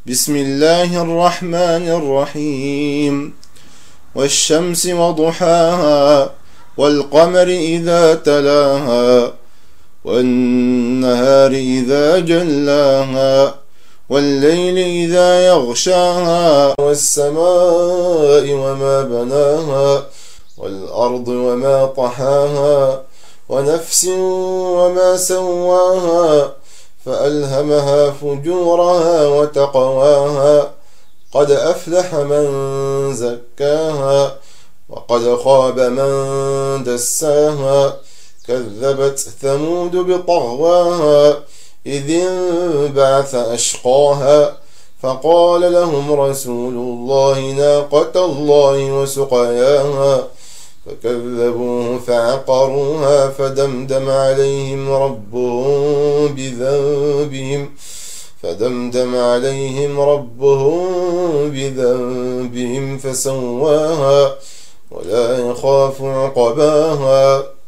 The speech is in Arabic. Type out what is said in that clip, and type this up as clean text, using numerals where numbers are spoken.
بسم الله الرحمن الرحيم. والشمس وضحاها والقمر إذا تلاها والنهار إذا جلاها والليل إذا يغشاها والسماء وما بناها والأرض وما طحاها ونفس وما سواها فألهمها فجورها وتقواها قد أفلح من زكاها وقد خاب من دساها كذبت ثمود بطغواها إذ انبعث أشقاها فقال لهم رسول الله ناقة الله وسقياها فكذبوه فعقروها فدمدم عليهم ربهم بذنبهم فسواها ولا يخاف عقباها.